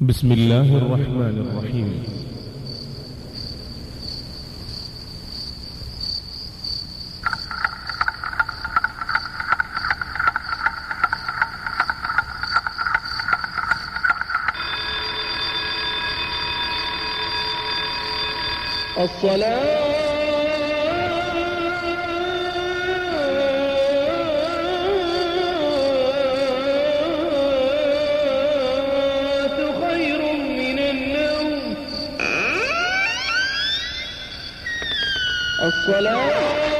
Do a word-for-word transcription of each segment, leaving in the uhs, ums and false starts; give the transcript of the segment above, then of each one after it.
بسم الله الرحمن الرحيم. الصلاة خير من النوم. الصلاة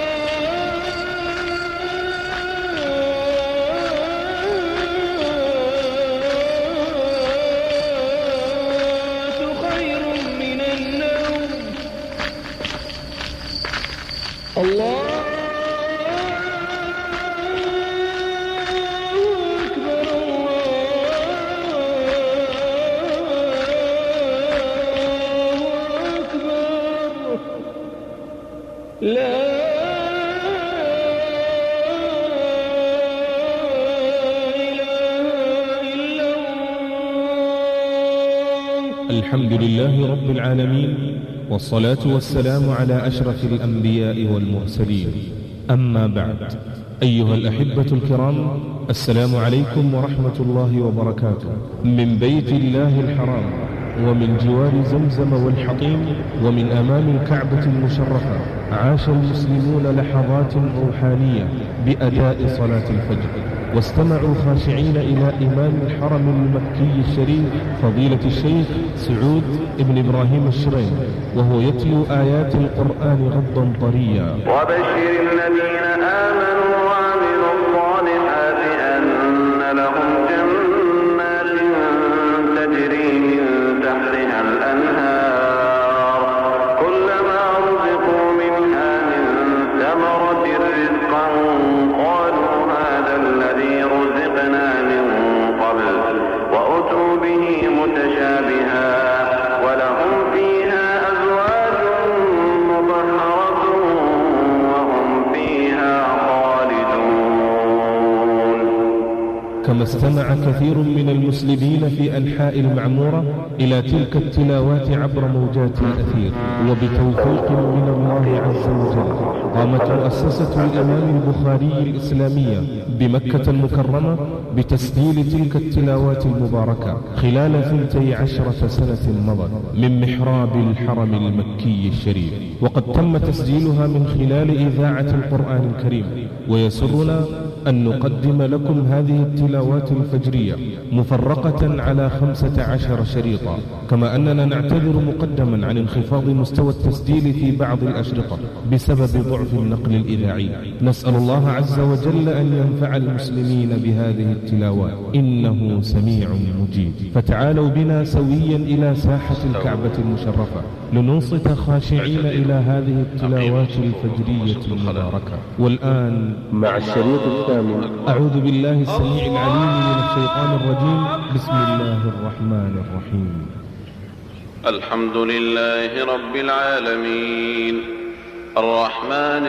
الله أكبر الله أكبر لا إله إلا الله. الحمد لله رب العالمين، والصلاة والسلام على أشرف الأنبياء والمرسلين. أما بعد، أيها الأحبة الكرام، السلام عليكم ورحمة الله وبركاته. من بيت الله الحرام، ومن جوار زمزم والحطيم، ومن أمام الكعبة المشرفة، عاش المسلمون لحظات روحانية بأداء صلاة الفجر، واستمعوا خاشعين إلى إمام الحرم المكي الشريف فضيلة الشيخ سعود ابن إبراهيم الشرين، وهو يتلو آيات القرآن غضا طريا. وبشر الذين آمنوا وعملوا الصالحات أن لهم جنات تجري من تحتها الأنهار كلما رزقوا منها من ثمرة رزقا قالوا هذا الذي رزقنا من قبل وأتوا به متشابها ولهم فيها أزواج مطهرة وهم فيها خالدون. كما استمع كثير من المسلمين في أنحاء المعمورة إلى تلك التلاوات عبر موجات الأثير، وبتوفيق من الله عز وجل قامت مؤسسة الإمام البخاري الإسلامية بمكة المكرمة بتسجيل تلك التلاوات المباركة خلال ثنتي عشرة سنة مضت من محراب الحرم المكي الشريف، وقد تم تسجيلها من خلال إذاعة القرآن الكريم. ويسرنا أن نقدم لكم هذه التلاوات الفجرية مفرقة على خمسة عشر شريطا، كما أننا نعتذر مقدما عن انخفاض مستوى التسجيل في بعض الأشرطة بسبب ضعف النقل الإذاعي. نسأل الله عز وجل أن ينفع المسلمين بهذه التلاوات، إنه سميع مجيب. فتعالوا بنا سويا إلى ساحة الكعبة المشرفة لننصت خاشعين إلى هذه التلاوات الفجرية المباركة. والآن مع الشريط الثامن، أعوذ بالله السميع العليم من الشيطان الرجيم. بسم الله الرحمن الرحيم. الحمد لله رب العالمين الرحمن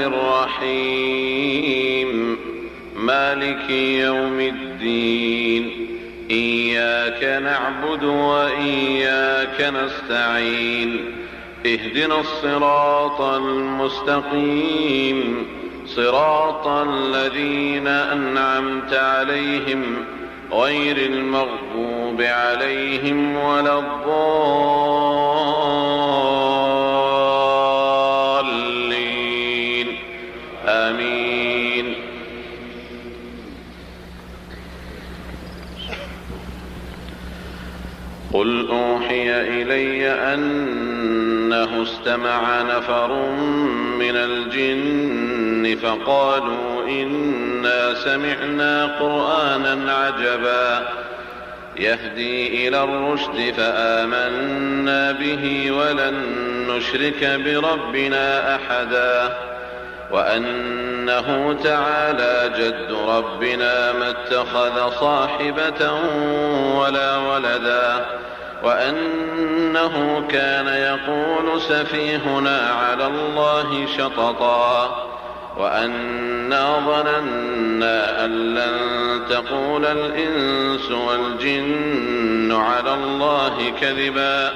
الرحيم مالك يوم الدين إياك نعبد وإياك نستعين اهدنا الصراط المستقيم صراط الذين أنعمت عليهم غير المغضوب عليهم ولا الضالين آمين. قل أوحي إلي أنه استمع نفر من الجن فقالوا إنا سمعنا قرآنا عجبا يهدي إلى الرشد فآمنا به ولن نشرك بربنا أحدا وأنه تعالى جد ربنا ما اتخذ صاحبة ولا ولدا وأنه كان يقول سفيهنا على الله شططا وأنا ظننا أن لن تقول الإنس والجن على الله كذبا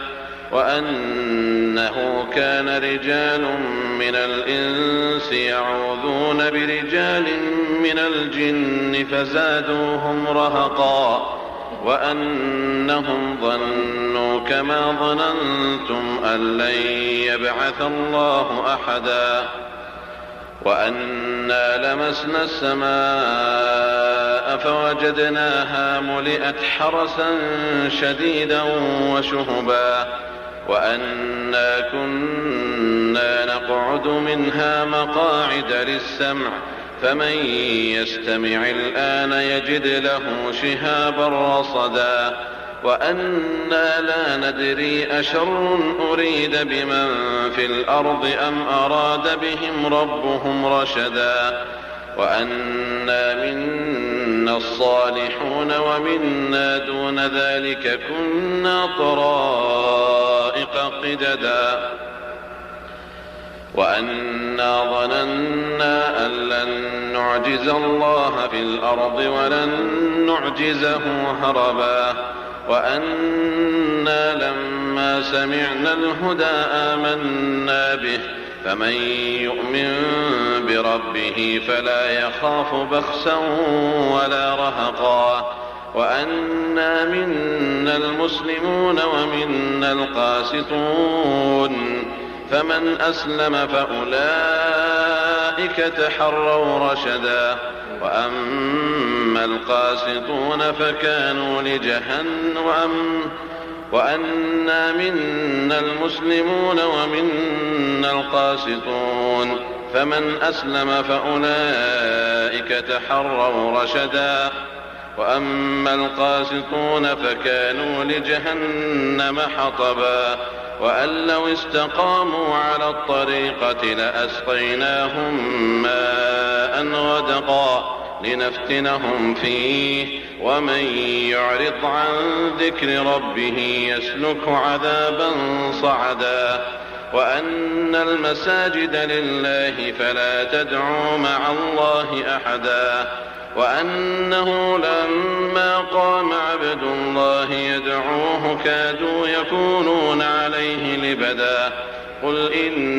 وأنه كان رجال من الإنس يعوذون برجال من الجن فزادوهم رهقا وأنهم ظنوا كما ظننتم أن لن يبعث الله أحدا وأنا لمسنا السماء فوجدناها ملئت حرسا شديدا وشهبا وأنا كنا نقعد منها مقاعد للسمع فمن يستمع الآن يجد له شهابا رصدا وأنا لا ندري أشر أريد بمن في الأرض أم أراد بهم ربهم رشدا وأنا منا الصالحون ومنا دون ذلك كنا طرائق قددا وأنا ظننا أن لن نعجز الله في الأرض ولن نعجزه هربا وأنا لما سمعنا الهدى آمنا به فمن يؤمن بربه فلا يخاف بخسا ولا رهقا وأنا منا المسلمون ومنا القاسطون فمن أسلم فأولئك تحروا رشدا وأما القاسطون فكانوا لجهنم وأنا منا المسلمون ومنا القاسطون فمن أسلم فأولئك تحروا رشدا وأما القاسطون فكانوا لجهنم حطبا وأن لو استقاموا على الطريقة لأسقيناهم ماء غدقا لنفتنهم فيه ومن يعرض عن ذكر ربه يسلك عذابا صعدا وأن المساجد لله فلا تدعوا مع الله أحدا وأنه لما قام عبد الله يدعوه كادوا يكونون عليه لبدا قل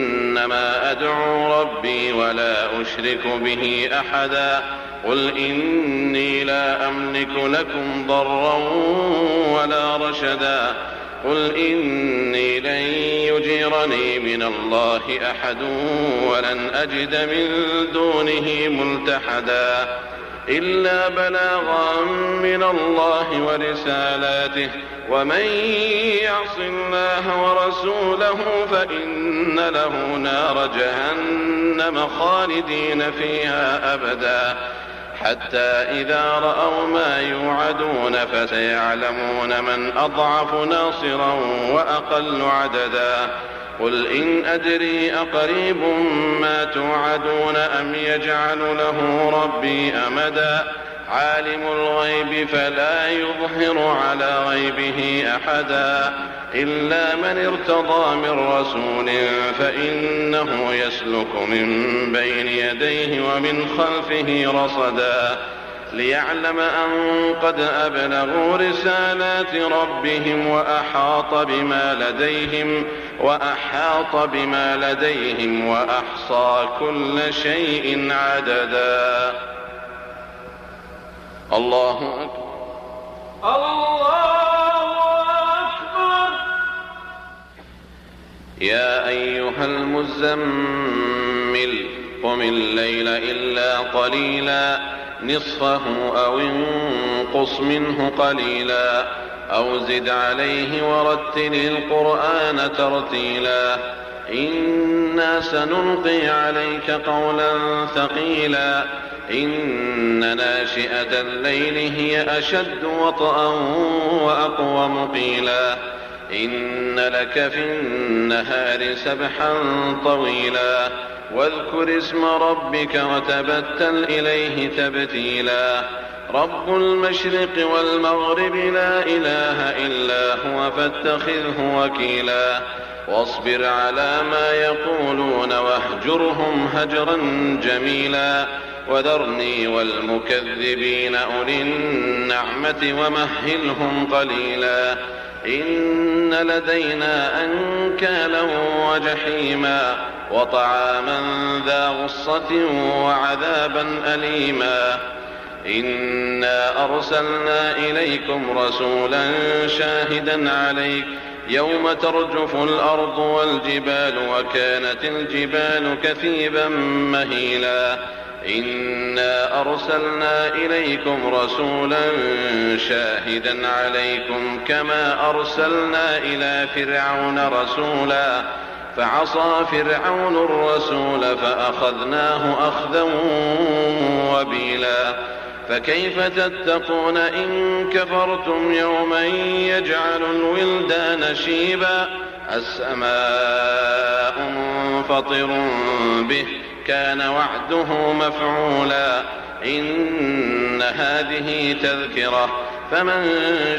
إنما أدعو ربي ولا أشرك به أحدا قل إني لا أملك لكم ضرا ولا رشدا قل إني لن يجيرني من الله أحد ولن أجد من دونه ملتحدا إلا بلاغا من الله ورسالاته ومن يعص الله ورسوله فإن له نار جهنم خالدين فيها أبدا حتى إذا رأوا ما يوعدون فسيعلمون من أضعف ناصرا وأقل عددا قل إن أدري أقريب ما توعدون أم يجعل له ربي أمدا عالم الغيب فلا يظهر على غيبه أحدا إلا من ارتضى من رسول فإنه يسلك من بين يديه ومن خلفه رصدا ليعلم أن قد أبلغوا رسالات ربهم وأحاط بما لديهم وأحاط بما لديهم وأحصى كل شيء عددا. الله أكبر. الله أكبر. يا أيها المزمل قم الليل إلا قليلا نصفه أو انقص منه قليلا أو زد عليه ورتل القرآن ترتيلا إنا سنلقي عليك قولا ثقيلا إن ناشئة الليل هي أشد وطئا وأقوم قيلا إن لك في النهار سبحا طويلا واذكر اسم ربك وتبتل إليه تبتيلا رب المشرق والمغرب لا إله إلا هو فاتخذه وكيلا واصبر على ما يقولون واهجرهم هجرا جميلا وذرني والمكذبين أولي النعمة ومهلهم قليلا إن لدينا أنكالا وجحيما وطعاما ذا غصة وعذابا أليما إنا أرسلنا إليكم رسولا شاهدا عليك يوم ترجف الأرض والجبال وكانت الجبال كثيبا مهيلا إنا أرسلنا إليكم رسولا شاهدا عليكم كما أرسلنا إلى فرعون رسولا فعصى فرعون الرسول فأخذناه أخذا وبيلا فكيف تتقون إن كفرتم يوما يجعل الولدان شيبا السماء منفطر به كان وعده مفعولا إن هذه تذكرة فمن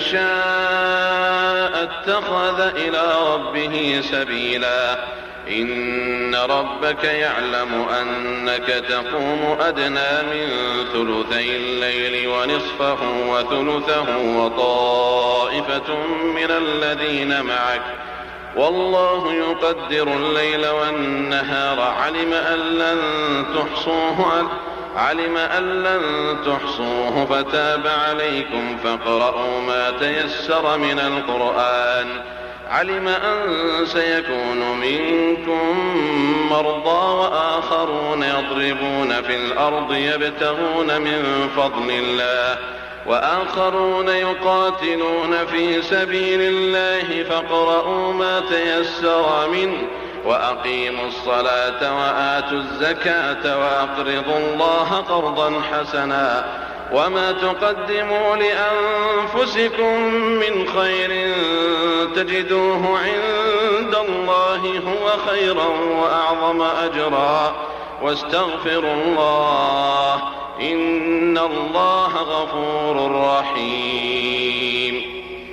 شاء اتخذ إلى ربه سبيلا إن ربك يعلم أنك تقوم أدنى من ثلثي الليل ونصفه وثلثه وطائفة من الذين معك والله يقدر الليل والنهار علم أن لن تحصوه علم أن لن تحصوه فتاب عليكم فاقرؤوا ما تيسر من القرآن علم أن سيكون منكم مرضى وآخرون يضربون في الأرض يبتغون من فضل الله وآخرون يقاتلون في سبيل الله فاقرؤوا ما تيسر منه وأقيموا الصلاة وآتوا الزكاة وأقرضوا الله قرضا حسنا وما تقدموا لأنفسكم من خير تجدوه عند الله هو خيرا وأعظم أجرا واستغفروا الله إن الله غفور رحيم.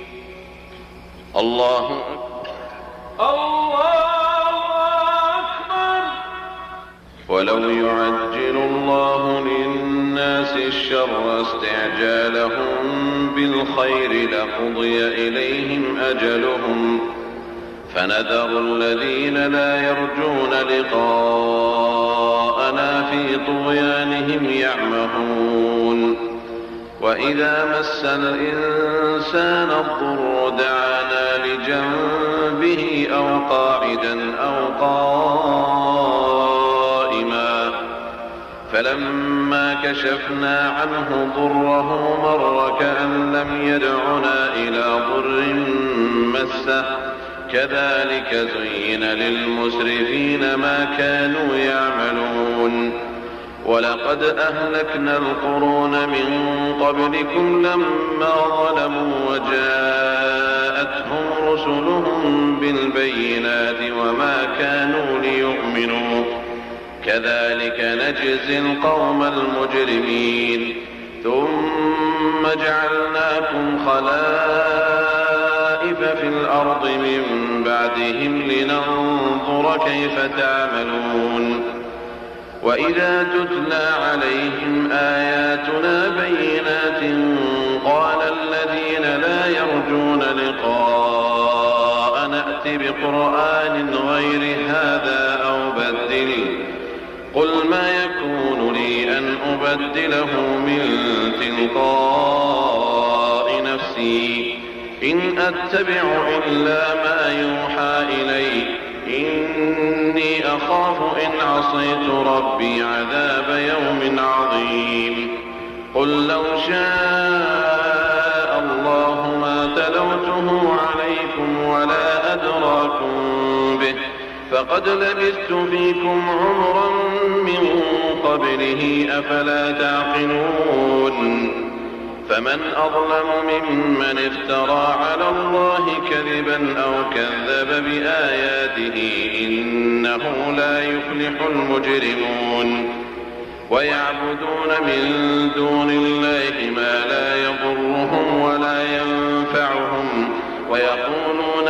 الله الله أكبر. ولو يعجل الله للناس الشر استعجالهم بالخير لقضي إليهم أجلهم فنذر الذين لا يرجون لقاءنا في طغيانهم يعمهون وإذا مس الإنسان الضر دعانا لجنبه أو قاعدا أو قائما فلما كشفنا عنه ضره مر كأن لم يدعنا إلى ضر مسه كذلك زين للمسرفين ما كانوا يعملون ولقد أهلكنا القرون من قبلكم لما ظلموا وجاءتهم رسلهم بالبينات وما كانوا ليؤمنوا كذلك نجزي القوم المجرمين ثم جعلناكم خلائف في الأرض من بعدهم لننظر كيف تعملون وإذا تتلى عليهم آياتنا بينات قال الذين لا يرجون لقاء نأت بقرآن غير هذا أو بدل قل ما يكون لي أن أبدله من تلقاء نفسي إن أتبع إلا ما يوحى إلي إني أخاف إن عصيت ربي عذاب يوم عظيم قل لو شاء الله ما تلوته عليكم ولا أدراكم به فقد لبثت فيكم عمرا من قبله أفلا تعقلون فمن أظلم ممن افترى على الله كذبا أو كذب بآياته إنه لا يفلح المجرمون ويعبدون من دون الله ما لا يضرهم ولا ينفعهم ويقولون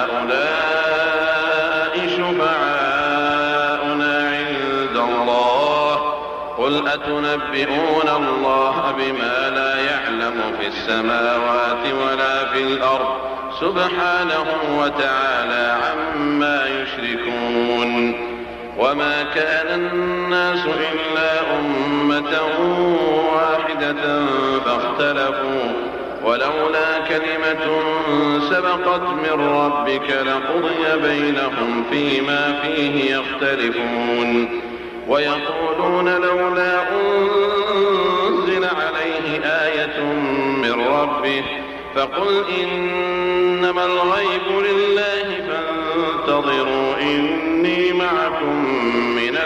هؤلاء شفعاؤنا عند الله قل أتنبئون الله بما لا يعلم في السماوات ولا في الأرض سبحانه وتعالى عما يشركون وما كان الناس إلا أمة واحدة فاختلفوا ولولا كلمة سبقت من ربك لقضي بينهم فيما فيه يختلفون ويقولون لولا أنزل عليه آية من ربه فقل إنما الغيب لله فانتظروا إني معكم من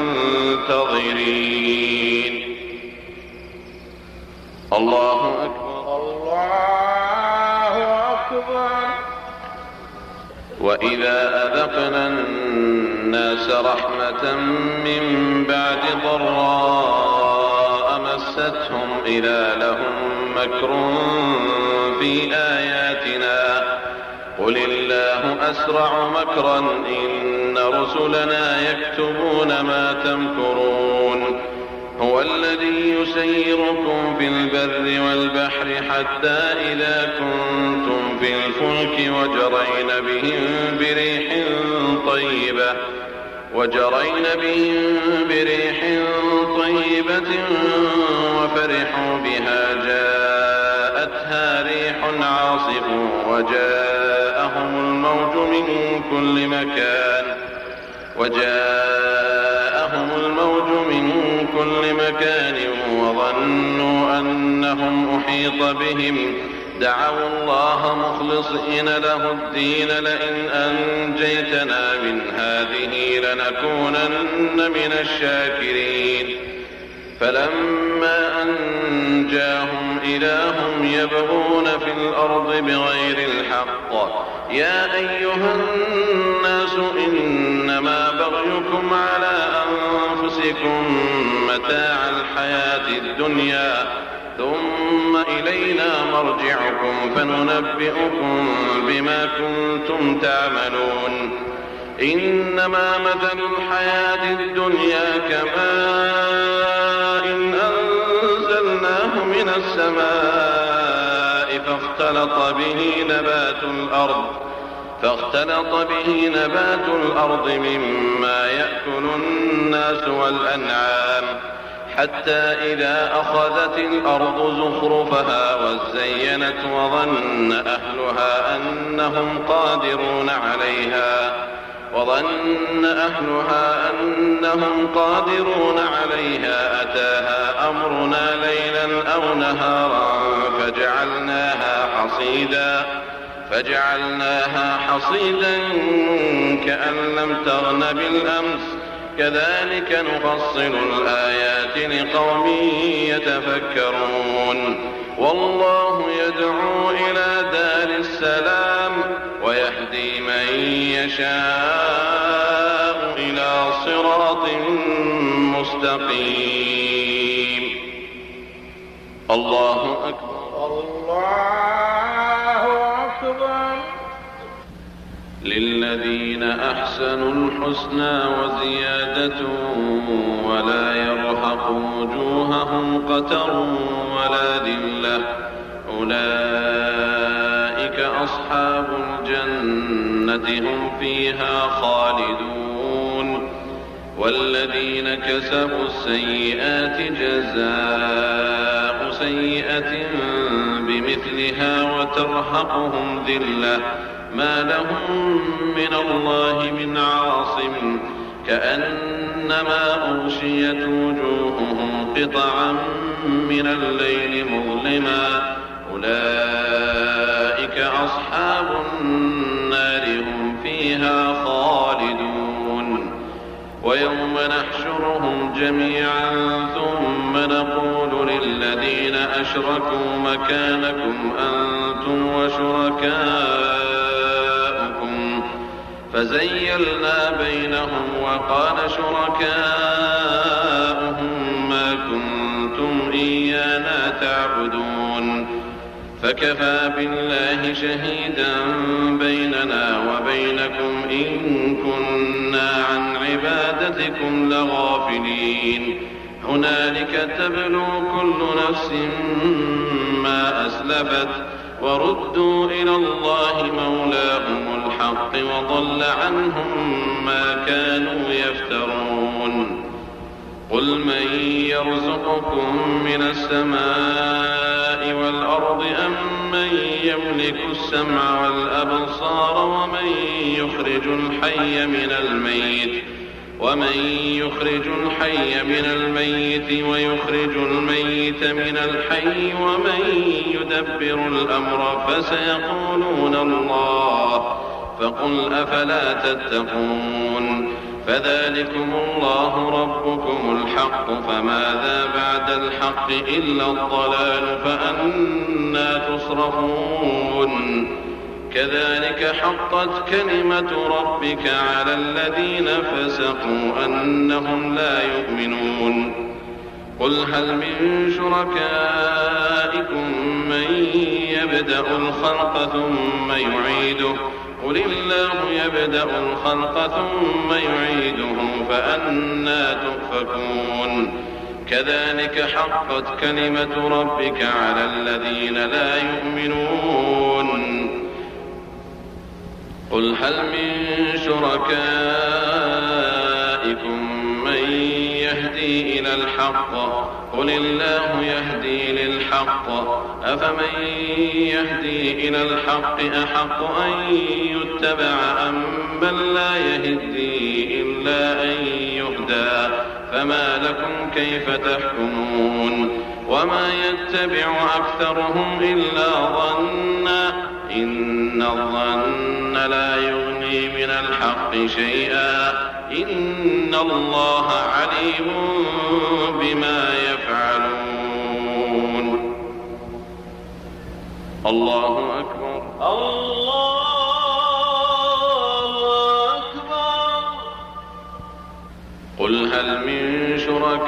المنتظرين. الله أكبر الله أكبر. وإذا أذقنا الناس رحمة من بعد ضراء مستهم إذا لهم مكر في آياتنا قل الله أسرع مكرا إن رسلنا يكتبون ما تمكرون هو الذي يسيركم في البر والبحر حتى إذا كنتم في الفلك وجرين بهم بريح طيبة وجرين بهم بريح طيبة وفرحوا بها جاءتها ريح عاصف وجاءهم الموج من كل مكان وجاءهم الموج من كل مكان وظنوا أنهم أحيط بهم دعوا الله مخلصين له الدين لئن أنجيتنا من هذه لنكونن من الشاكرين فلما أنجاهم إذا هم يبغون في الأرض بغير الحق يا أيها الناس إنما بغيكم على أنفسكم متاع الحياة الدنيا ثم إلينا مرجعكم فننبئكم بما كنتم تعملون إنما مثل الحياة الدنيا كماء أنزلناه من السماء فاختلط به نبات الأرض فاختلط به نبات الأرض مما يأكل الناس والأنعام حتى إذا أخذت الأرض زخرفها وزينت وظن أهلها أنهم قادرون عليها وظن أهلها أنهم قادرون عليها أتاها أمرنا ليلا أو نهارا فجعلناها حصيدا فجعلناها حصيدا كأن لم تغن بالأمس كذلك نفصل الآيات لقوم يتفكرون والله يدعو إلى دار السلام ويهدي من يشاء إلى صراط مستقيم. الله أكبر. الله أكبر. للذين أحسنوا الحسنى وزيادة ولا يرهق وجوههم قتر ولا ذلة أولئك أصحاب الجنة هم فيها خالدون والذين كسبوا السيئات جزاء سيئة بمثلها وترهقهم ذلة ما لهم من الله من عاصم كأنما أغشيت وجوههم قطعا من الليل مظلما أولئك أصحاب النار هم فيها خالدون ويوم نحشرهم جميعا ثم نقول للذين أشركوا مكانكم أنتم وشركاؤكم فزيلنا بينهم وقال شركاؤهم ما فكفى بالله شهيدا بيننا وبينكم إن كنا عن عبادتكم لغافلين هنالك تبلو كل نفس ما أسلفت وردوا إلى الله مولاهم الحق وضل عنهم ما كانوا يفترون قل من يرزقكم من السماء والأرض أم من يملك السمع والأبصار ومن يخرج الحي من الميت ومن يخرج الحي من الميت ويخرج الميت من الحي ومن يدبر الأمر فسيقولون الله فقل أفلا تتقون فذلكم الله ربكم الحق فماذا بعد الحق إلا الضلال فأنى تصرفون كذلك حقت كلمة ربك على الذين فسقوا أنهم لا يؤمنون قل هل من شركائكم من يبدأ الخلق ثم يعيده قل الله يبدأ الخلق ثم يعيده فأنى تؤفكون كذلك حقت كلمة ربك على الذين لا يؤمنون قل هل من شركائكم من يهدي إلى الحق قل الله يهدي للحق أفمن يهدي إلى الحق أحق أن يتبع أم من لا يهدي إلا أن يهدى فما لكم كيف تحكمون وما يتبع أكثرهم إلا ظنا إن الظن لا يغني من الحق شيئا إن الله عليم بما يفعلون الله أكبر الله أكبر قل هل من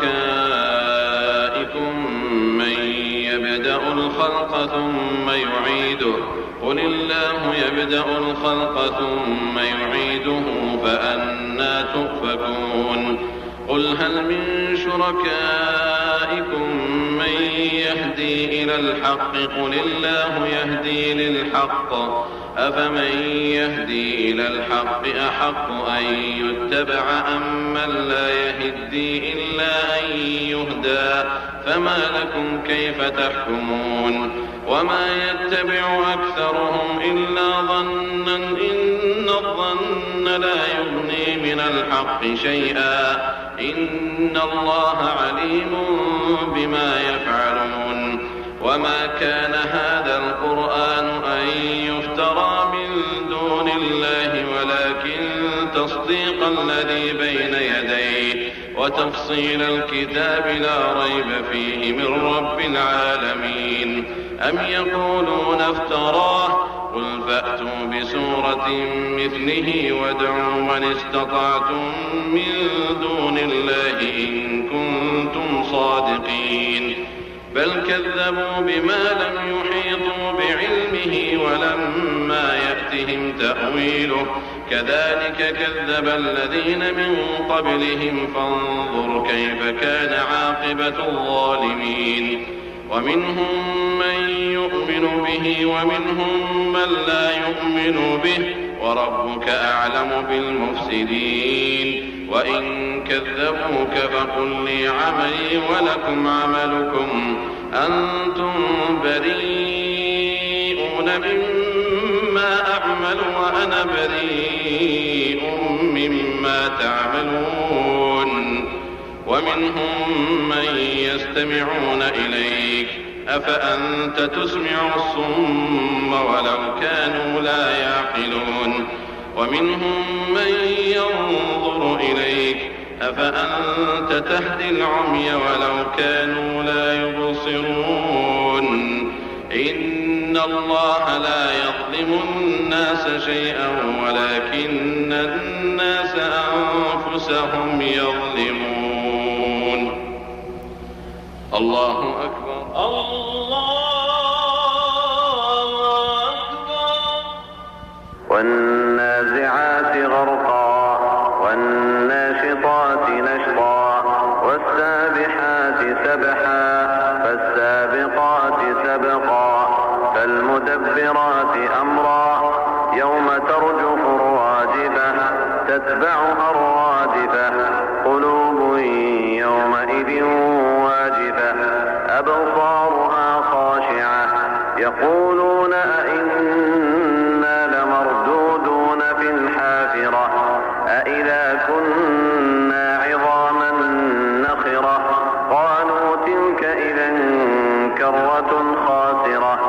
شركائكم من يبدأ الخلق ثم يعيده قل الله يبدأ الخلق ثم يعيده فأنى تؤفكون قل هل من شركائكم من يهدي إلى الحق قل الله يهدي للحق أفمن يهدي إلى الحق أحق أن يتبع أم من لا يهدي إلا أن يهدى فما لكم كيف تحكمون وما يتبع أكثرهم إلا ظنا إن الظن لا يغني من الحق شيئا إن الله عليم بما يفعلون وما كان هذا القرآن أن يفترى من دون الله ولكن تصديق الذي بين يديه وتفصيل الكتاب لا ريب فيه من رب العالمين أم يقولون افتراه قل فأتوا بسورة مثله وادعوا من استطعتم من دون الله إن كنتم صادقين بل كذبوا بما لم يحيطوا بعلمه ولما يأتهم تأويله كذلك كذب الذين من قبلهم فانظر كيف كان عاقبة الظالمين ومنهم من يؤمن به ومنهم من لا يؤمن به وربك أعلم بالمفسدين وإن كذبوك فقل لي عملي ولكم عملكم أنتم بريئون مما أعمل وأنا بريء مما تعملون ومنهم من يستمعون إليك أفأنت تسمع الصم ولو كانوا لا يعقلون ومنهم من ينظر إليك أفأنت تهدي العمي ولو كانوا لا يبصرون إن الله لا يظلم الناس شيئا ولكن الناس أنفسهم يظلمون الله أكبر الله والنازعات غرقا والناشطات نشطا والسابحات سبحا فالسابقات سبقا فالمدبرات أمرا يوم ترجف الراجفة تتبعها الرادفة قلوب يومئذ واجفة أبصارها خاشعة يقولون أئنا لمردودون في الحافرة أئذا كنا عظاما نخرة قالوا تلك إذا كرة خاسرة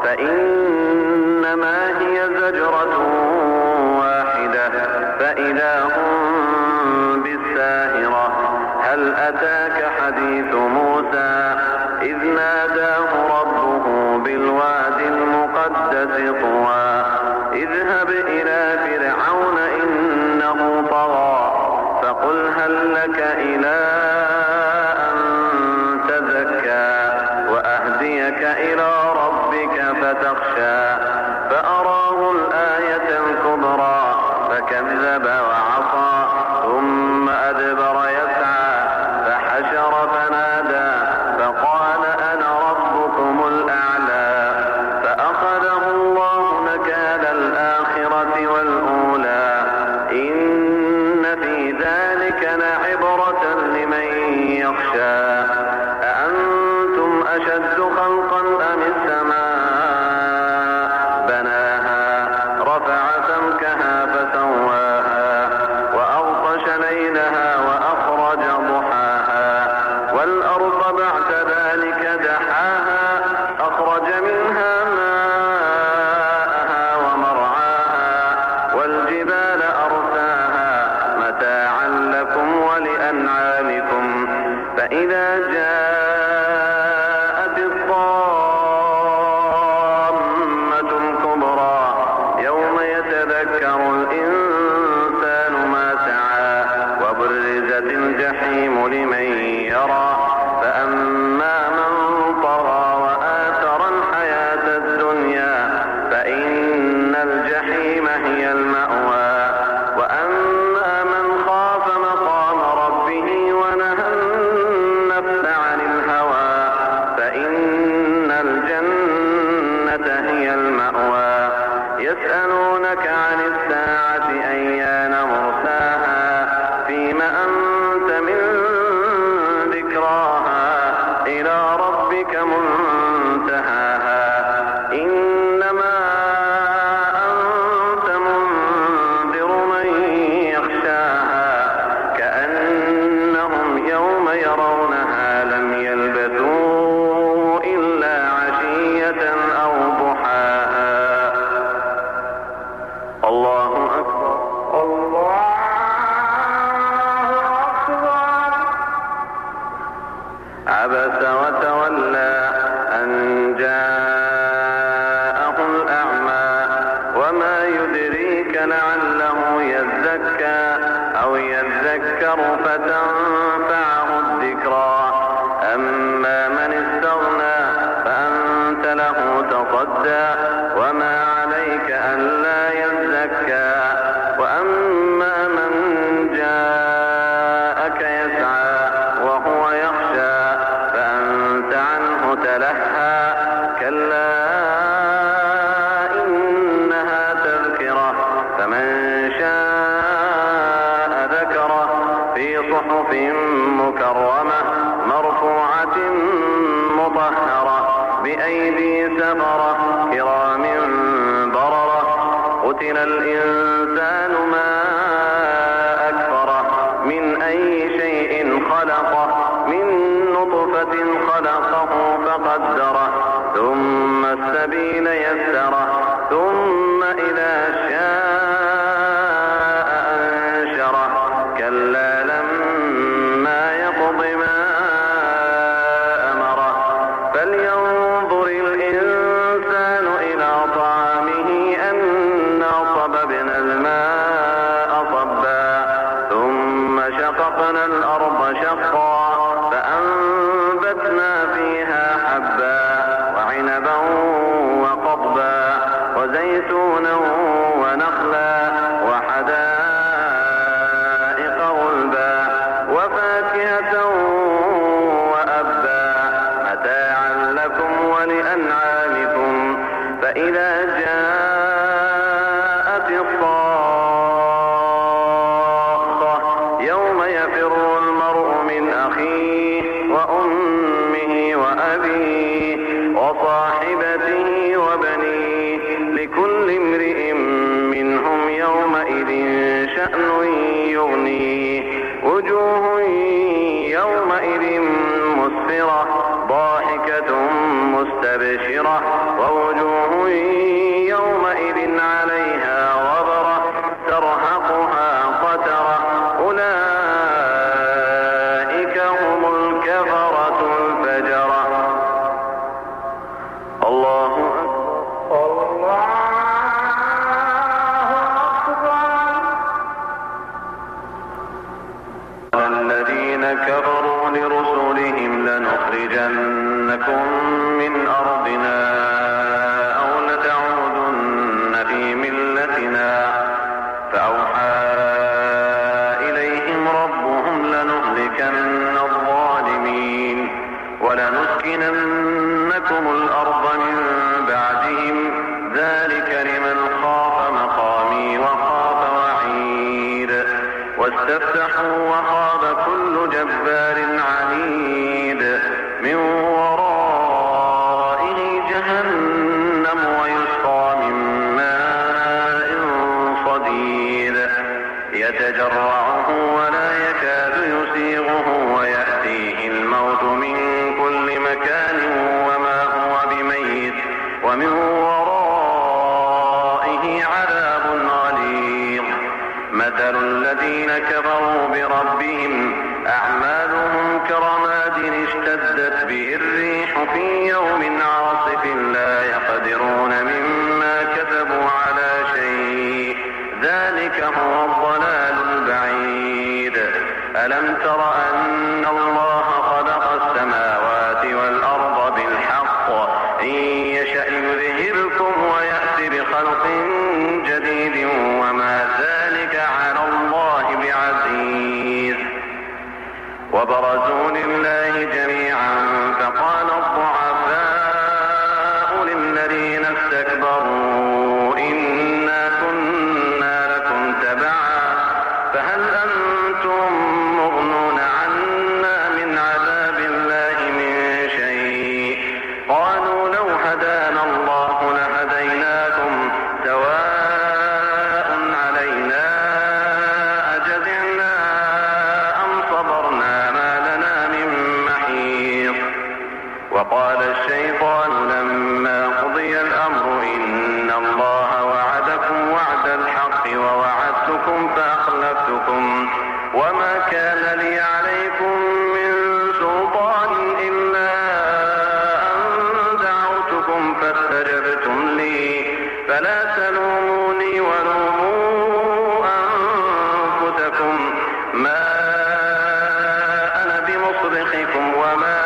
فإنما هي زجرة واحدة فإذا هم بالساهرة هل أتاك حديث موسى إذ ناداه ربه بالوادي المقدس طوى اذهب إلى فرعون إنه طغى فقل هل لك إلى أن تزكى وأهديك إلى ربك فتخشى فأراه الآية الكبرى فكذب وعصى ثم أدبر يسعى فحشر فنادى فقال أنا ربكم الأعلى فأخذه الله نكال الآخرة والأولى إن في ذلك لعبرة لمن يخشى أأنتم أشد خلقا أم السماء بناها رفع سمكها فسواها وأغطش ليلها وأخرج ضحاها والأرض بعد ذلك دحاها أخرج منها ماءها ومرعاها والجبال أرساها متاعا لكم ولأنعامكم فإذا جاءت الطامة الكبرى يوم يتذكر الإنسان ما سعى وبرزت الجحيم لمن يرى فأما من طغى وآثر الحياة الدنيا فإن الجحيم هي المأوى وأما من خاف مقام ربه ونهى النفس عن الهوى فإن الجنة هي المأوى يسألونك عن الساعة أيان مرساها فيم أنت من ذكراها إلى ربك منتهاها إنما أنت منذر من يخشاها كأنهم يوم يرونها لم يلبثوا إلا عشية أو ضحاها الله أكبر الله أكبر عبس وتولى أن جاءه الأعمى وما يدريك لعله يزكى أو يذكر فتنفعه الذكرى أما من استغنى فأنت له تصدى وما عليك ألا يزكى وأما من جاءك يسعى وهو يخشى فأنت عنه تلهى كلا إنها تذكرة فمن وجوه يومئذ مسفرة ضاحكة مستبشرة ووجوه يومئذ عليها غبرة ترهقها قترة أولئك هم الكفرة الفجرة. الله أكبر الذين كفروا لرسلهم لنخرجنكم من أرضنا أو لتعودن في ملتنا فأوحى إليهم ربهم لنهلكن الظالمين ولنسكننكم الأرض من بعدهم ذلك لمن خاف مقامي وخاف وعيد واستفتحوا وخاب كل جبار عنيد من ورائه جهنم ويسقى من ماء صديد يتجرعه ولا يكاد يسيغه ويأتيه الموت من كل مكان وما هو بميت ومن ورائه عذاب غليظ. مثل الذين كفروا بربهم أعمالهم كرماد اشتدت به الريح في يوم عاصف لا يقدرون مما كسبوا على شيء ذلك هو الضلال البعيد. ألم تر أن الله خلق السماوات والأرض بالحق إن يشأ يذهبكم ويأتي بخلق جديد وما ذلك على الله بعزيز. وبرزوا لله جميعا فقال الضعفاء للذين استكبروا إنا كنا لكم تبعا فهل أنتم مغنون عنا من عذاب الله من شيء قالوا لو هدانا الله لهديناكم سواء علينا أجزعنا أم صبرنا ما لنا من محيص. وقال الشيطان لما قضي الأمر إن الله وعدكم وعد الحق ووعدتكم فأخلفتكم وما كان لي عليكم من سلطان إلا أن دعوتكم فاستجبتم لي فلا تلوموني ولوموا أنفسكم ما أنا بمصرخكم وما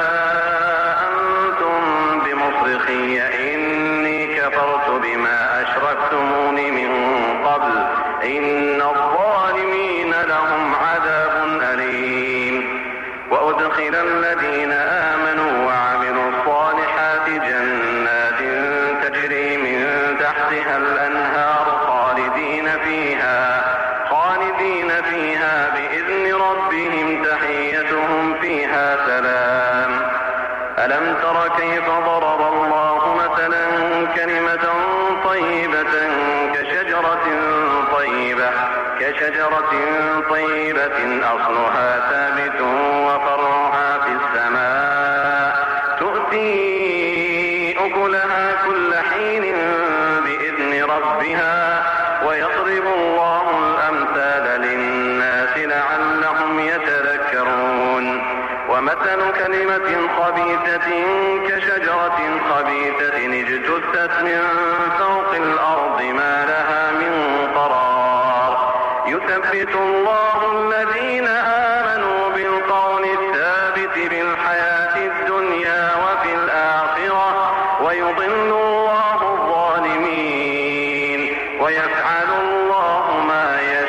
أنتم بمصرخي إني كفرت بما أشركتمون من قبل إن الظالمين لهم عذاب أليم. وأدخل الذين آمنوا وعملوا الصالحات جنات تجري من تحتها الأنهار خالدين فيها خالدين فيها بإذن ربهم تحيتهم فيها سلام. ألم تر كيف ضرب الله مثلا كلمة طيبة كشجرة طيبة كشجرة طيبة أصلها ثابت وفرعها في السماء تؤتي أكلها كل حين بإذن ربها ويضرب الله الأمثال للناس لعلهم يتذكرون. ومثل كلمة خبيثة كشجرة خبيثة اجتثت من فوق الأرض ما لها من قرار يثبت الله الذين آمنوا بالقول الثابت بالحياة الدنيا وفي الآخرة ويضل الله الظالمين ويفعل الله ما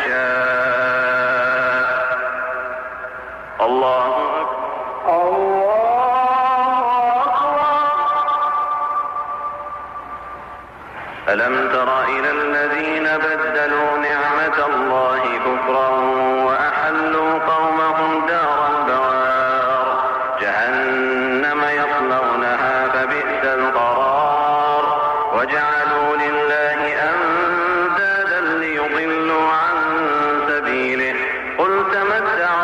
يشاء. الله ألم تر إلى الذين بدلوا نعمة الله كفرا وأحلوا قومهم دار البوار جهنم يصلونها فبئس القرار وجعلوا لله أندادا ليضلوا عن سبيله قل تمتعوا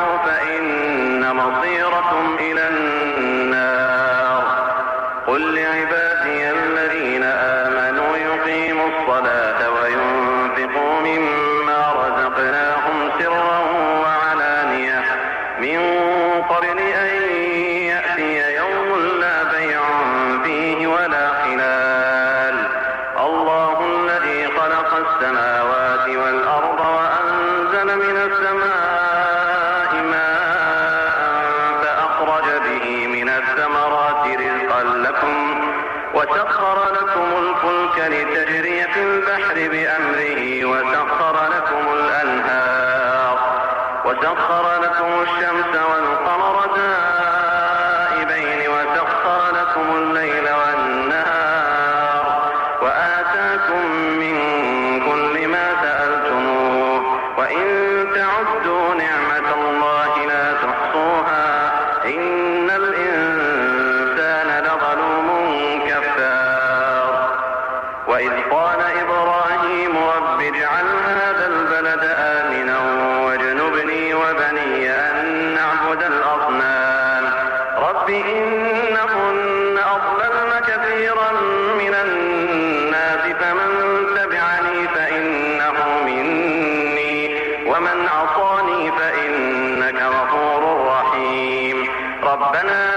وسخر لكم الشمس والقمر دائبين وسخر لكم الليل والنهار وآتاكم من كل ما سألتموه وإن تعدوا نعمة الله لا تحصوها إن الإنسان لظلوم كفار. وإذ قال إبراهيم رب اجعل هذا البلد آمنا واجنبني وبني أن نعبد الأصنام رب إنهن أضللن كثيرا من الناس فمن تبعني فإنه مني ومن عصاني فإنك غفور رحيم. ربنا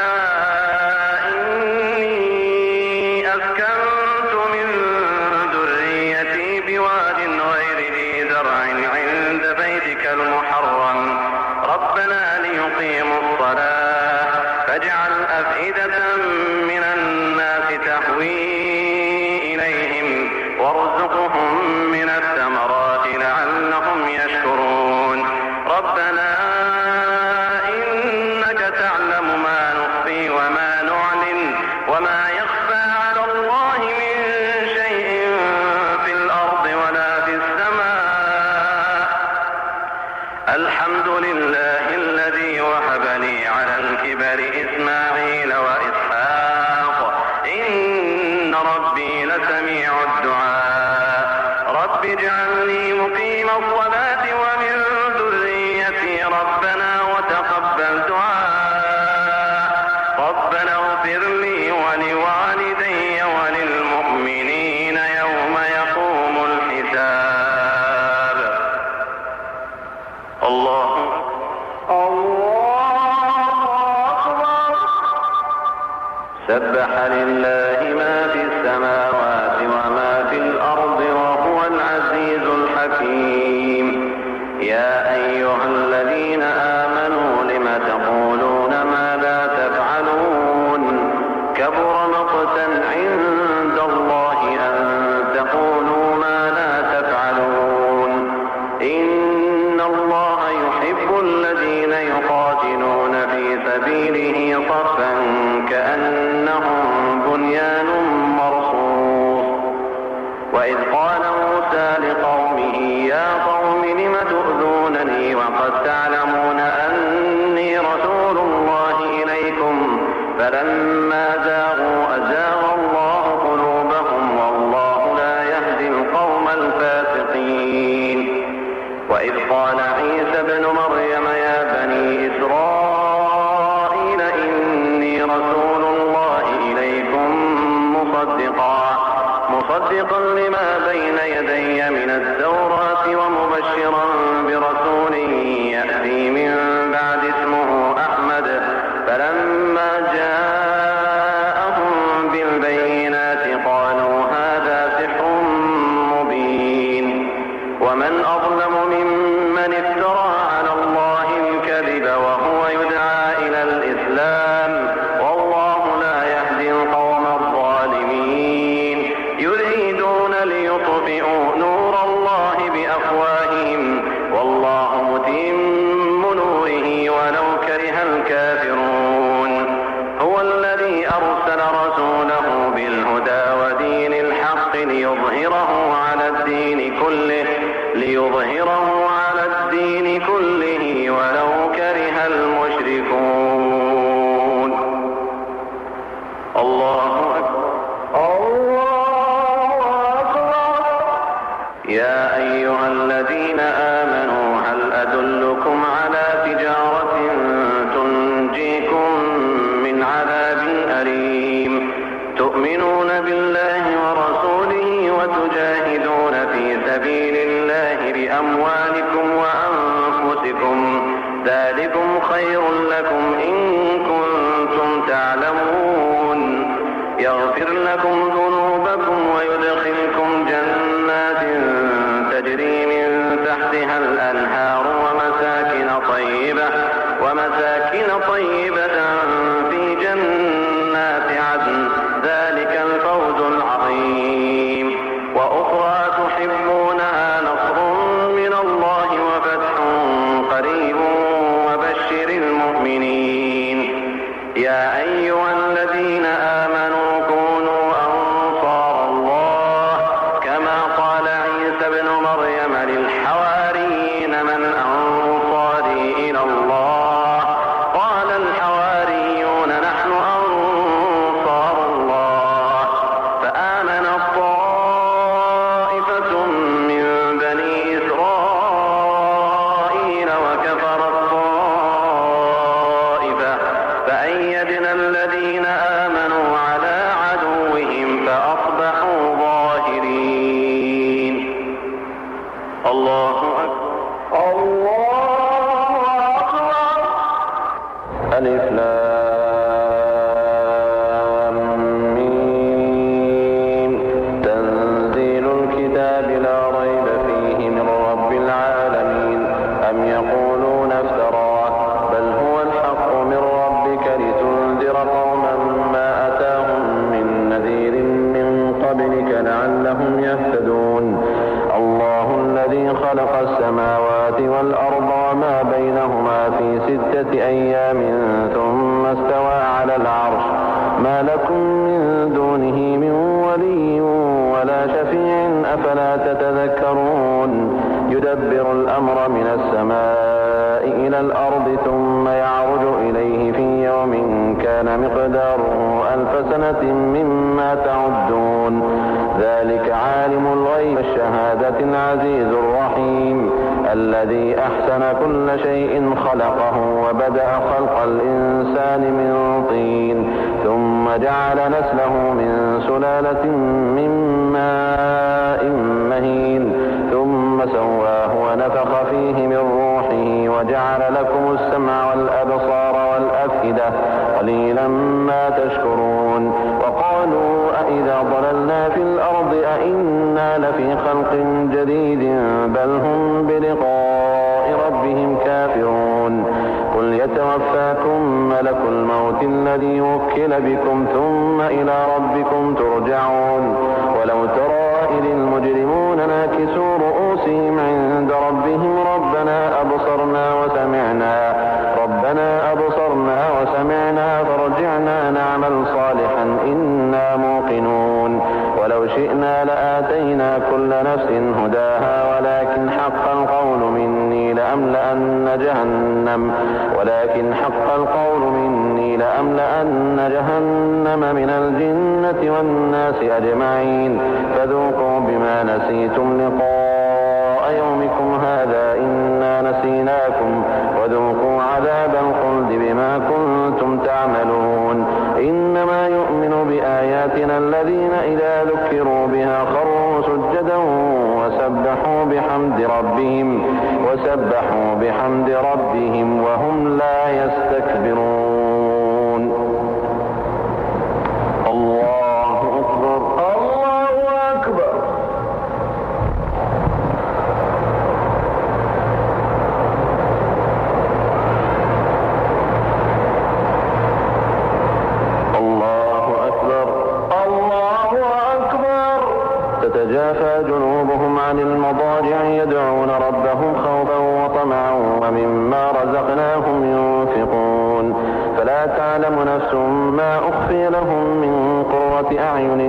إني أسكنت من ذريتي بواد غير ذي زرع عند بيتك المحرم ربنا ليقيموا الصلاة فاجعل أفئدة من الناس تهوي إليهم وارزقهم من الثمرات لعلهم يشكرون. ربنا إنك تعلم ما نخفي وما نعلن وما يخفى على الله من شيء في الأرض ولا في السماء. الحمد لله الذي وهب لي على الكبر إسماعيل وإسحاق إن ربي لسميع الدعاء. رب اجعلني مقيم الصلاة ومن ذريتي ربنا وتقبل دعاء. ربنا اغفر لي ولوالدي وللمؤمنين يوم يقوم الحساب. الله سبح لله ما في السماوات وما في الأرض وهو العزيز الحكيم. يا أيها الذين آمنوا لم تقولون ما لا تفعلون كبر مقتا عند الله أن تقولوا ما لا تفعلون. إن الله يحب الذين يقاتلون في سبيله صفا كأنهم بنيان مرصوص. وإذ قال موسى لقومه يا قوم لم تؤذونني وقد تعلمون أني رسول الله إليكم فلما زاغوا أزاغ الله قلوبهم والله لا يهدي القوم الفاسقين. وإذ قال عيسى ابن مريم يا بني إسرائيل إني رسول الله إليكم مصدقا مصدقا لما بين يدي من التوراة ومبشرا برسول يأتي من بعد اسمه أحمد. فلما جاءهم بالبينات قالوا هذا سحر مبين. ومن أظلم ممن افترى على الله الكذب وهو يدعى إلى الإسلام والله لا يهدي القوم الظالمين. يريدون ليطفئوا نور الله بأفواههم والله متم نوره ولو كره الكافرون. هو الذي أرسل رسوله بالهدى ودين الحق ليظهره على الدين كله ليظهره على الدين كله ولو كره المشركون. الله أكبر. الله أكبر. يا أيها الذين آمنوا هل أدلكم على تجارة تنجيكم من عذاب أليم تؤمنون بالله ورسوله وتجاهدون في سبيل الله بأموالكم وأنفسكم ذلكم خير لكم إن كنتم تعلمون. يغفر لكم ذنوبكم ويدخلكم جنات تجري من تحتها الأنهار ومساكن طيبة ومساكن طيبة في جنات عدن ذلك الفوز العظيم. وأخرى تحبونها نصر من الله وفتح قريب الله أكبر الله أكبر. ألف لام ميم. تنزيل الكتاب لا ريب فيه من رب العالمين. أم يقولون افتراه بل هو الحق من ربك لتنذر قوما ما أتاهم من نذير من قبلك لعلهم يهتدون. الله الذي خلق السماوات والأرض وما بينهما في ستة أيام ثم استوى على العرش. ما لكم من دونه من ولي ولا شفيع أفلا تتذكرون. يدبر الأمر من السماء إلى الأرض ثم يعرج إليه في يوم كان مقداره ألف سنة مما تعدون. ذلك عالم الغيب الشهادة العزيز الرحيم الذي أحسن كل شيء خلقه وبدأ خلق الإنسان من طين ثم جعل نسله من سلالة من ماء مهين ثم سواه ونفخ فيه من روحه وجعل لكم السمع والأبصار والأفئدة قليلا ما تشكرون. وقالوا أإذا ضللنا في الأرض أإنا لفي خلق جديد بل هم بلقاء ربهم كافرون. قل يتوفاكم ملك الموت الذي وكل بكم ثم إلى ربكم ترجعون. ولو ترى إذ المجرمون ناكسوا رؤوسهم عند ربهم ربنا أبصرنا وسمعنا ربنا أبصرنا وسمعنا فارجعنا نعمل صالحا إنا موقنون. ولو شئنا لآتينا كل نفس هداها ولكن حق القول مني لأملأن جهنم ولكن حق القول مني لأملأن جهنم من الجنة والناس أجمعين. فذوقوا بما نسيتم لقاء يومكم هذا إنا نسيناكم وذوقوا عذاب الخلد بما كنتم تعملون. إنما يؤمن بآياتنا الذين إذا ذكروا بها خروا سجدا وسبحوا بحمد ربهم وسبحوا بحمد ربهم وهم لا يستكبرون. الله أكبر الله أكبر. تتجافى جنوبهم عن المضاجع يدعون ربهم خوفا وطمعا ومما رزقناهم ينفقون. فلا تعلم نفس ما أخفي لهم من قرة أعين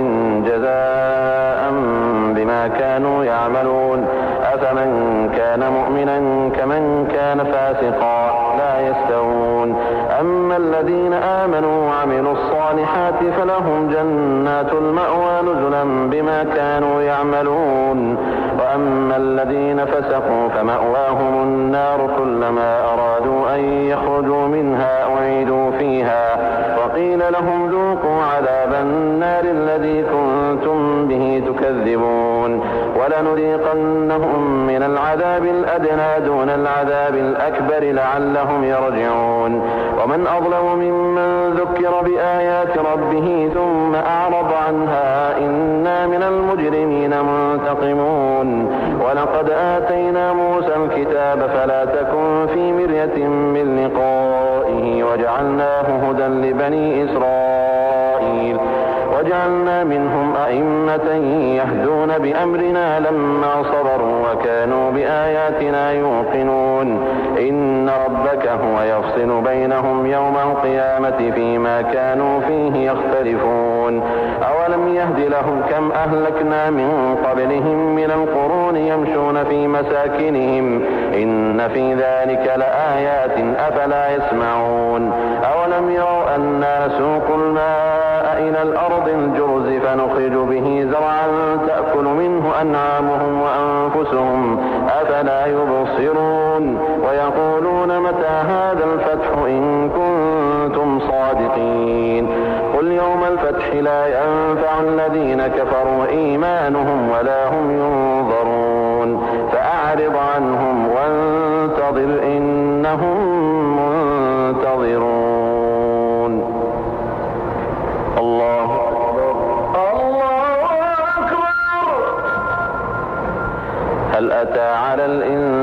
جزاء بما كانوا يعملون. أفمن كان مؤمنا كمن كان فاسقا لا يستوون. أما الذين آمنوا وعملوا الصالحات فلهم جنات المأوى نزلا بما كانوا يعملون. وأما الذين فسقوا فمأواهم النار كلما أرادوا أن يخرجوا منها أعيدوا فيها وقيل لهم ذوقوا عذاب النار الذي كنتم به تكذبون. ولنذيقنهم من العذاب الأدنى دون العذاب الأكبر لعلهم يرجعون. ومن أظلم ممن ذكر بآيات ربه ثم أعرض عنها إنا من المجرمين منتقمون. ولقد آتينا موسى الكتاب فلا تكن في مرية من لقائه وجعلناه هدى لبني إسرائيل وجعلنا منهم أئمة يهدون بأمرنا لما صبروا وكانوا بآياتنا يوقنون. إن ربك هو يفصل بينهم يوم القيامة فيما كانوا فيه يختلفون. أولم يهد لهم كم أهلكنا من قبلهم من القرون يمشون في مساكنهم إن في ذلك لآيات أفلا يسمعون. أولم يروا أنا نسوق الماء إلى الأرض الجرز فنخرج به زرعا تأكل منه أنعامهم وأنفسهم أفلا يبصرون. ويقولون متى هذا الفتح إن كنتم صادقين. قل يوم الفتح لا ينفع الذين كفروا إيمانهم ولا هم ينظرون. فأعرض عن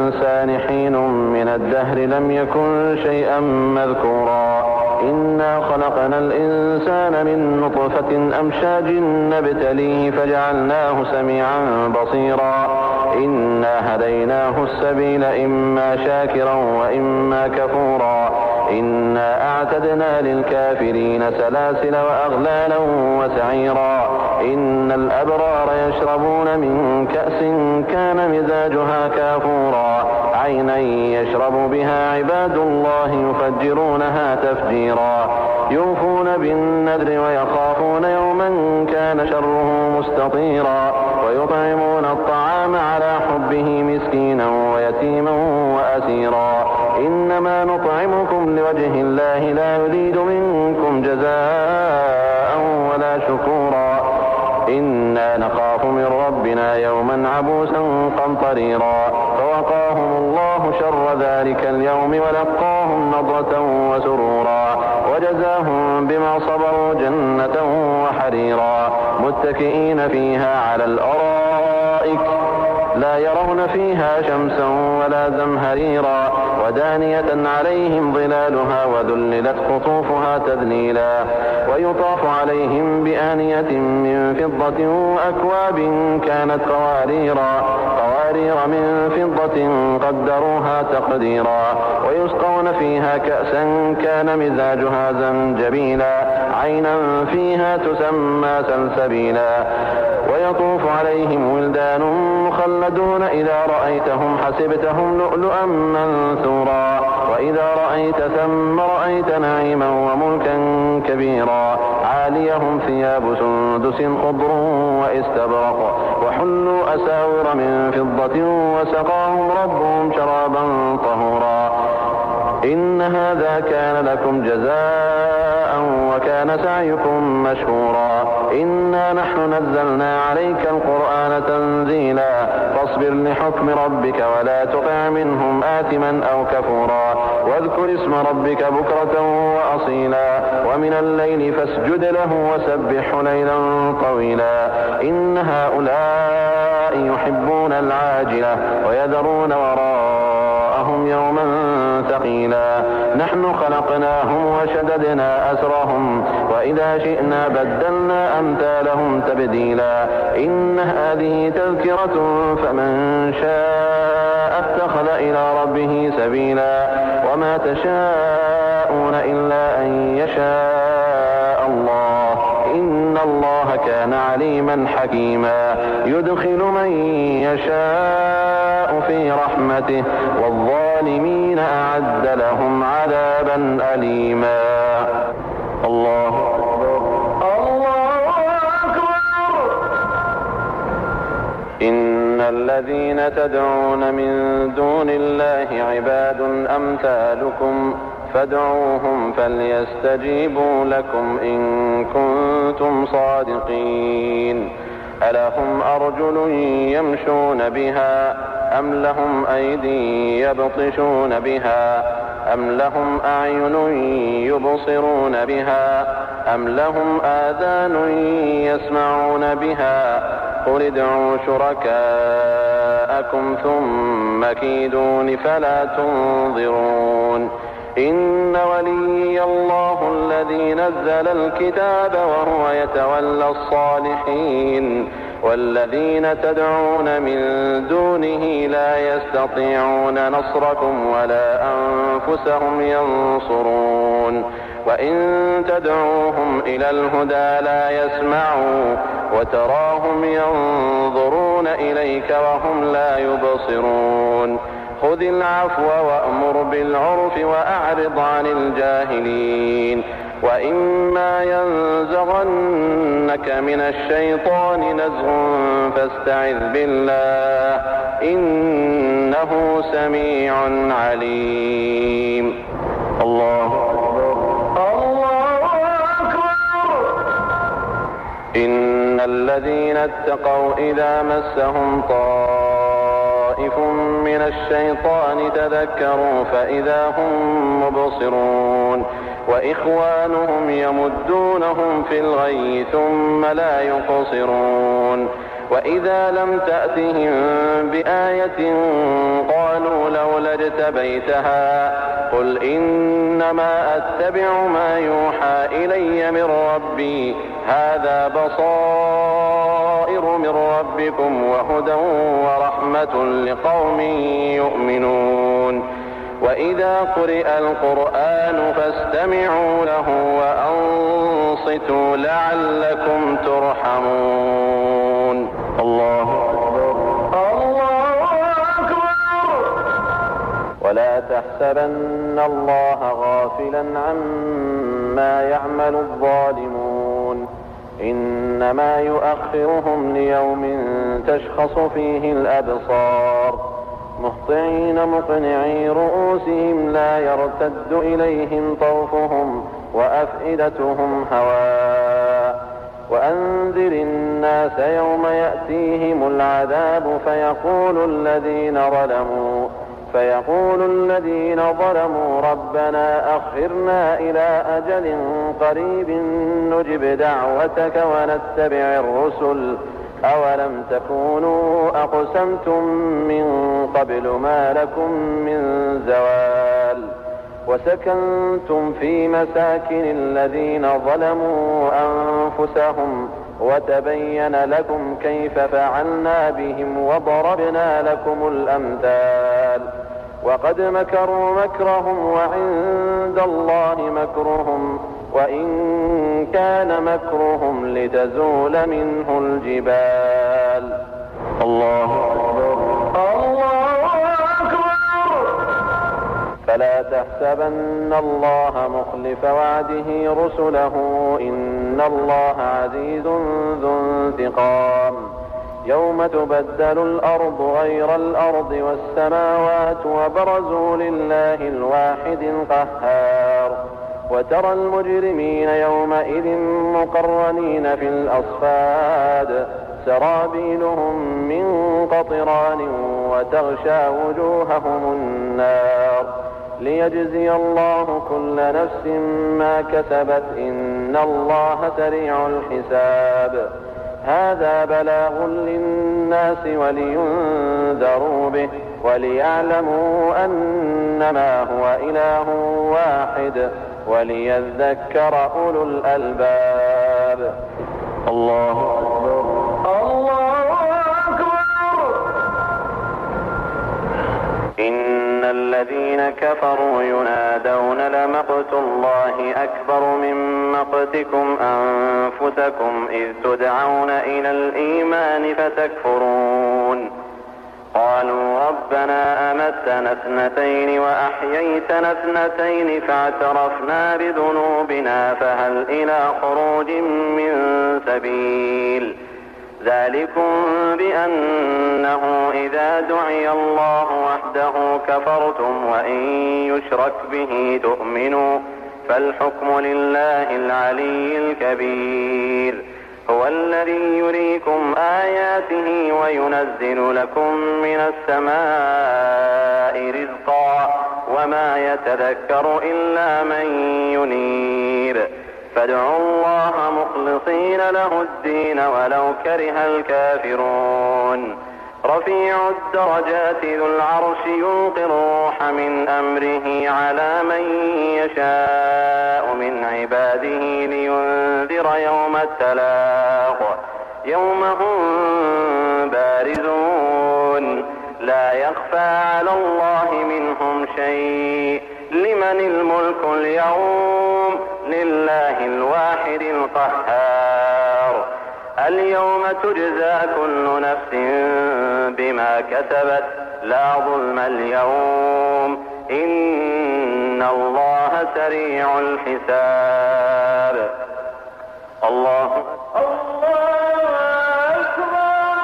الإنسان حين من الدهر لم يكن شيئا مذكورا إنا خلقنا الإنسان من نطفة أمشاج نبتليه فجعلناه سميعا بصيرا إنا هديناه السبيل إما شاكرا وإما كفورا إنا أعتدنا للكافرين سلاسل وأغلالا وسعيرا إن الأبرار يشربون من كأس كان مزاجها كافورا عينا يشرب بها عباد الله يفجرونها تفجيرا يوفون بالنذر ويخافون يوما كان شره مستطيرا ويطعمون الطعام على حبه مسكينا ويتيما وأسيرا إنما نطعمكم لوجه الله لا نريد منكم جزاء ولا شكورا إنا نخاف من ربنا يوما عبوسا قمطريرا فوقاهم الله شر ذلك اليوم ولقاهم نضرة وسرورا وجزاهم بما صبروا جنة وحريرا متكئين فيها على الأرائك لا يرون فيها شمسا ولا زمهريرا ودانية عليهم ظلالها وذللت قطوفها تذليلا ويطاف عليهم بآنية من فضة وأكواب كانت قواريرا قوارير من فضة قدروها تقديرا ويسقون فيها كأسا كان مزاجها زنجبيلا عينا فيها تسمى سلسبيلا ويطوف عليهم ولدان مخلدون إذا رأيتهم حسبتهم لؤلؤا منثورا وإذا رأيت ثم رأيت نعيما وملكا كبيرا عاليهم ثياب سندس خضر واستبرق وحلوا أساور من فضة وسقاهم ربهم شرابا طهورا إن هذا كان لكم جزاء وكان سعيكم مشكورا إنا نحن نزلنا عليك القرآن تنزيلا فاصبر لحكم ربك ولا تطع منهم آثما أو كفورا واذكر اسم ربك بكرة وأصيلا ومن الليل فاسجد له وسبح ليلا طويلا إن هؤلاء يحبون العاجلة ويذرون وراءهم يوما ثقيلا نحن خلقناهم وشددنا أسرهم وإذا شئنا بدلنا أمثالهم تبديلا إن هذه تذكرة فمن شاء اتخذ إلى ربه سبيلا وما تشاءون إلا أن يشاء الله إن الله كان عليما حكيما يدخل من يشاء في رحمته والظالمين أعد لهم عذابا أليما الله الله أكبر إن الذين تدعون من دون الله عباد أمثالكم فادعوهم فليستجيبوا لكم إن كنتم صادقين ألهم أرجل يمشون بها أم لهم أيدي يبطشون بها أم لهم أعين يبصرون بها أم لهم آذان يسمعون بها قل ادعوا شركاءكم ثم كيدون فلا تنظرون إن ولي الله الذي نزل الكتاب وهو يتولى الصالحين والذين تدعون من دونه لا يستطيعون نصركم ولا أنفسهم ينصرون وإن تدعوهم إلى الهدى لا يسمعوا وتراهم ينظرون إليك وهم لا يبصرون خذ العفو وأمر بالعرف وأعرض عن الجاهلين وإما ينزغنك من الشيطان نزغ فاستعذ بالله إنه سميع عليم الله الله أكبر إن الذين اتقوا إذا مسهم طائف من الشيطان تذكروا فإذا هم مبصرون وإخوانهم يمدونهم في الغي ثم لا يقصرون وإذا لم تأتهم بآية قالوا لاجتبيتها قل إنما أتبع ما يوحى إلي من ربي هذا بصائر من ربكم وهدى ورحمة لقوم يؤمنون وإذا قرئ القرآن فاستمعوا له وأنصتوا لعلكم ترحمون. الله أكبر الله أكبر. ولا تحسبن الله غافلا عما يعمل الظالمون إنما يؤخرهم ليوم تشخص فيه الأبصار مهطعين مقنعي رؤوسهم لا يرتد إليهم طرفهم وأفئدتهم هواء وأنذر الناس يوم يأتيهم العذاب فيقول الذين ظلموا فيقول الذين ظلموا ربنا أخرنا إلى أجل قريب نجب دعوتك ونتبع الرسل أولم تكونوا أقسمتم من قبل ما لكم من زوال وسكنتم في مساكن الذين ظلموا أنفسهم وتبين لكم كيف فعلنا بهم وضربنا لكم الأمثال وقد مكروا مكرهم وعند الله مكرهم وإن كان مكرهم لتزول منه الجبال. الله أكبر الله أكبر. فلا تحسبن الله مخلف وعده رسله إن الله عزيز ذو انتقام يوم تبدل الأرض غير الأرض والسماوات وبرزوا لله الواحد القهار وترى المجرمين يومئذ مقرنين في الأصفاد سرابيلهم من قطران وتغشى وجوههم النار ليجزي الله كل نفس ما كسبت إن الله سريع الحساب. هذا بلاغ للناس ولينذروا به وليعلموا أنما هو إله واحد وليذكر أولو الألباب. الله أكبر الله أكبر. إن الذين كفروا ينادون لمقت الله أكبر من مقتكم أنفسكم إذ تدعون إلى الإيمان فتكفرون قالوا ربنا أمتنا اثنتين وأحييتنا اثنتين فاعترفنا بذنوبنا فهل إلى خروج من سبيل ذلكم بأنه إذا دعي الله وحده كفرتم وإن يشرك به تؤمنوا فالحكم لله العلي الكبير هو الذي يريكم آياته وينزل لكم من السماء رزقا وما يتذكر إلا من ينير فادعوا الله مخلصين له الدين ولو كره الكافرون. رفيع الدرجات ذو العرش يلقي الروح من أمره على من يشاء من عباده لينذر يوم التلاق يوم هم بارزون لا يخفى على الله منهم شيء لمن الملك اليوم لله الواحد القهار. اليوم تجزى كل نفس بما كسبت لا ظلم اليوم إن الله سريع الحساب. الله أكبر.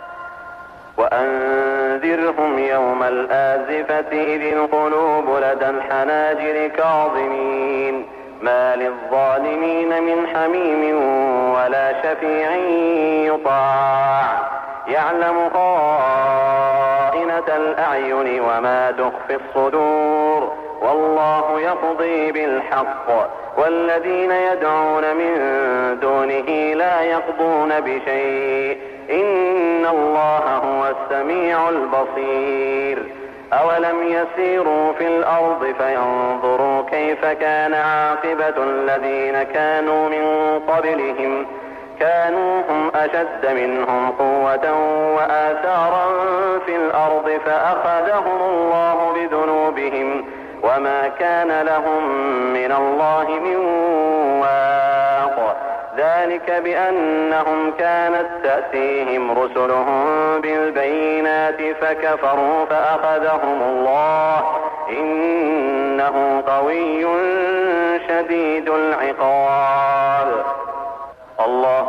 وأنذرهم يوم الآزفة إذ القلوب لدى الحناجر كاظمين ما للظالمين من حميم ولا شفيع يطاع يعلم خائنة الأعين وما تخفي الصدور والله يقضي بالحق والذين يدعون من دونه لا يقضون بشيء إن الله هو السميع البصير. أولم يسيروا في الأرض فينظروا كيف كان عاقبة الذين كانوا من قبلهم كانوا هم أشد منهم قوة وآثارا في الأرض فأخذهم الله بذنوبهم وما كان لهم من الله من واق ذلك بأنهم كانت تأتيهم رسلهم بالبينات فكفروا فأخذهم الله إنه قوي شديد العقاب. الله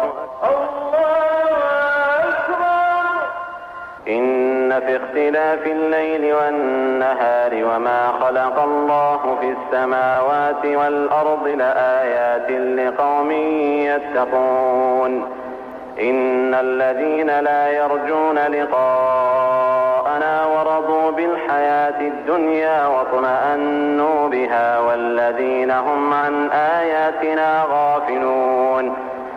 أكبر. إن في اختلاف الليل والنهار وما خلق الله في السماوات والأرض لآيات لقوم يتقون. إن الذين لا يرجون لقاءنا ورضوا بالحياة الدنيا واطمأنوا بها والذين هم عن آياتنا غافلون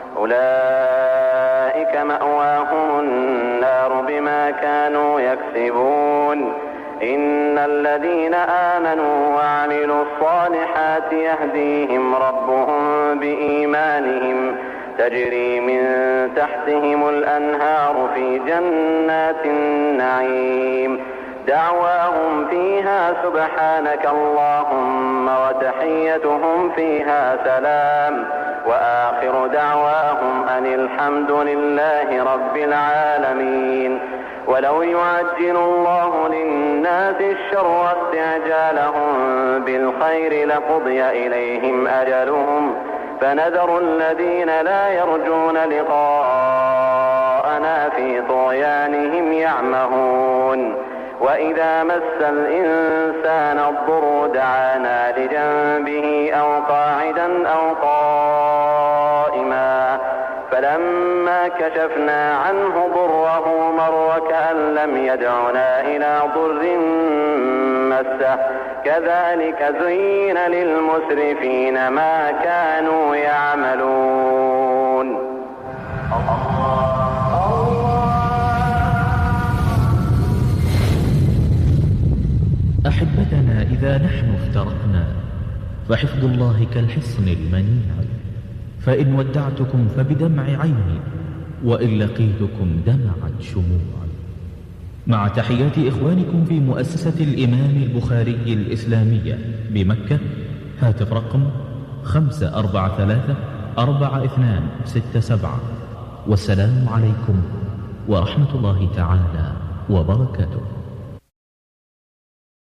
أولئك مأواهم النار بما كانوا يكسبون. إن الذين آمنوا وعملوا الصالحات يهديهم ربهم بإيمانهم تجري من تحتهم الأنهار في جنات النعيم دعواهم فيها سبحانك اللهم وتحيتهم فيها سلام وآخر دعواهم أن الحمد لله رب العالمين. ولو يعجل الله للناس الشر استعجالهم بالخير لقضي إليهم أجلهم فنذر الذين لا يرجون لقاءنا في طغيانهم يعمهون. وإذا مس الإنسان الضر دعانا لجنبه أو قاعدا أو قائما فلما كشفنا عنه ضره مر كأن لم يدعنا إلى ضر مسه كذلك زين للمسرفين ما كانوا يعملون. أحبتنا إذا نحن افترقنا فحفظ الله كالحصن المنيع فإن ودعتكم فبدمع عيني وإن لقيتكم دمعت شموع. مع تحيات إخوانكم في مؤسسة الإمام البخاري الإسلامية بمكة. هاتف رقم خمسة أربعة ثلاثة أربعة اثنان ستة سبعة. والسلام عليكم ورحمة الله تعالى وبركاته.